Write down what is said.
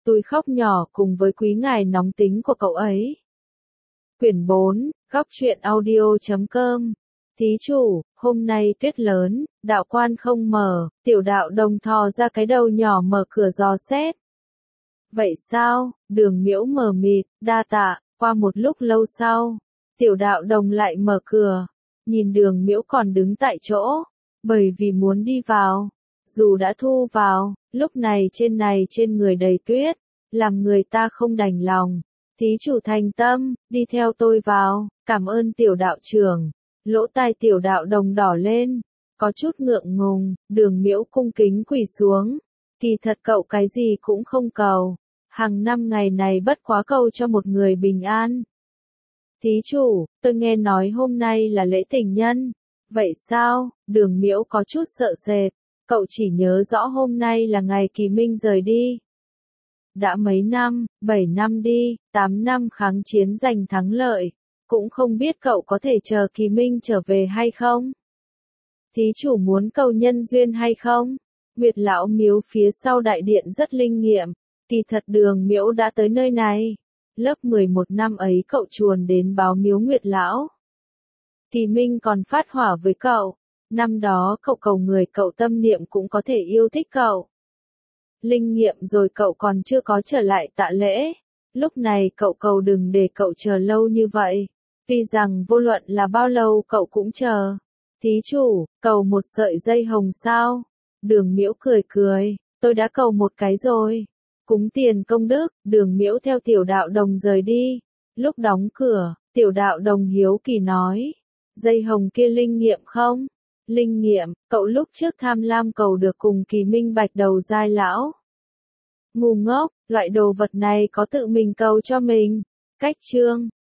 Tôi khóc nhỏ cùng với quý ngài nóng tính của cậu ấy. Quyển 4, góc truyện audio.com. Thí chủ, hôm nay tuyết lớn, đạo quan không mở, tiểu đạo đồng thò ra cái đầu nhỏ mở cửa dò xét. Vậy sao? Đường Miễu mờ mịt, đa tạ. Qua một lúc lâu sau, tiểu đạo đồng lại mở cửa, nhìn Đường Miễu còn đứng tại chỗ, bởi vì muốn đi vào. Dù đã thu vào, lúc này trên người đầy tuyết, làm người ta không đành lòng. Thí chủ thành tâm, đi theo tôi vào, cảm ơn tiểu đạo trưởng. Lỗ tai tiểu đạo đồng đỏ lên, có chút ngượng ngùng, Đường Miễu cung kính quỳ xuống. Kỳ thật cậu cái gì cũng không cầu, hàng năm ngày này bất quá cầu cho một người bình an. Thí chủ, tôi nghe nói hôm nay là lễ tình nhân. Vậy sao? Đường Miễu có chút sợ sệt, cậu chỉ nhớ rõ hôm nay là ngày Kỳ Minh rời đi. Đã mấy năm, 7 năm đi, 8 năm kháng chiến giành thắng lợi, cũng không biết cậu có thể chờ Kỳ Minh trở về hay không? Thí chủ muốn cầu nhân duyên hay không? Nguyệt lão miếu phía sau đại điện rất linh nghiệm, kỳ thật Đường Miễu đã tới nơi này. Lớp 11 năm ấy cậu chuồn đến báo miếu Nguyệt lão. Kỳ Minh còn phát hỏa với cậu, năm đó cậu cầu người cậu tâm niệm cũng có thể yêu thích cậu. Linh nghiệm rồi cậu còn chưa có trở lại tạ lễ. Lúc này cậu cầu đừng để cậu chờ lâu như vậy. Vì rằng vô luận là bao lâu cậu cũng chờ. Thí chủ, cầu một sợi dây hồng sao? Đường Miễu cười cười, tôi đã cầu một cái rồi. Cúng tiền công đức, Đường Miễu theo tiểu đạo đồng rời đi. Lúc đóng cửa, tiểu đạo đồng hiếu kỳ nói. Dây hồng kia linh nghiệm không? Linh nghiệm, cậu lúc trước tham lam cầu được cùng Kỳ Minh bạch đầu giai lão. Ngu ngốc, loại đồ vật này có tự mình cầu cho mình. Cách chương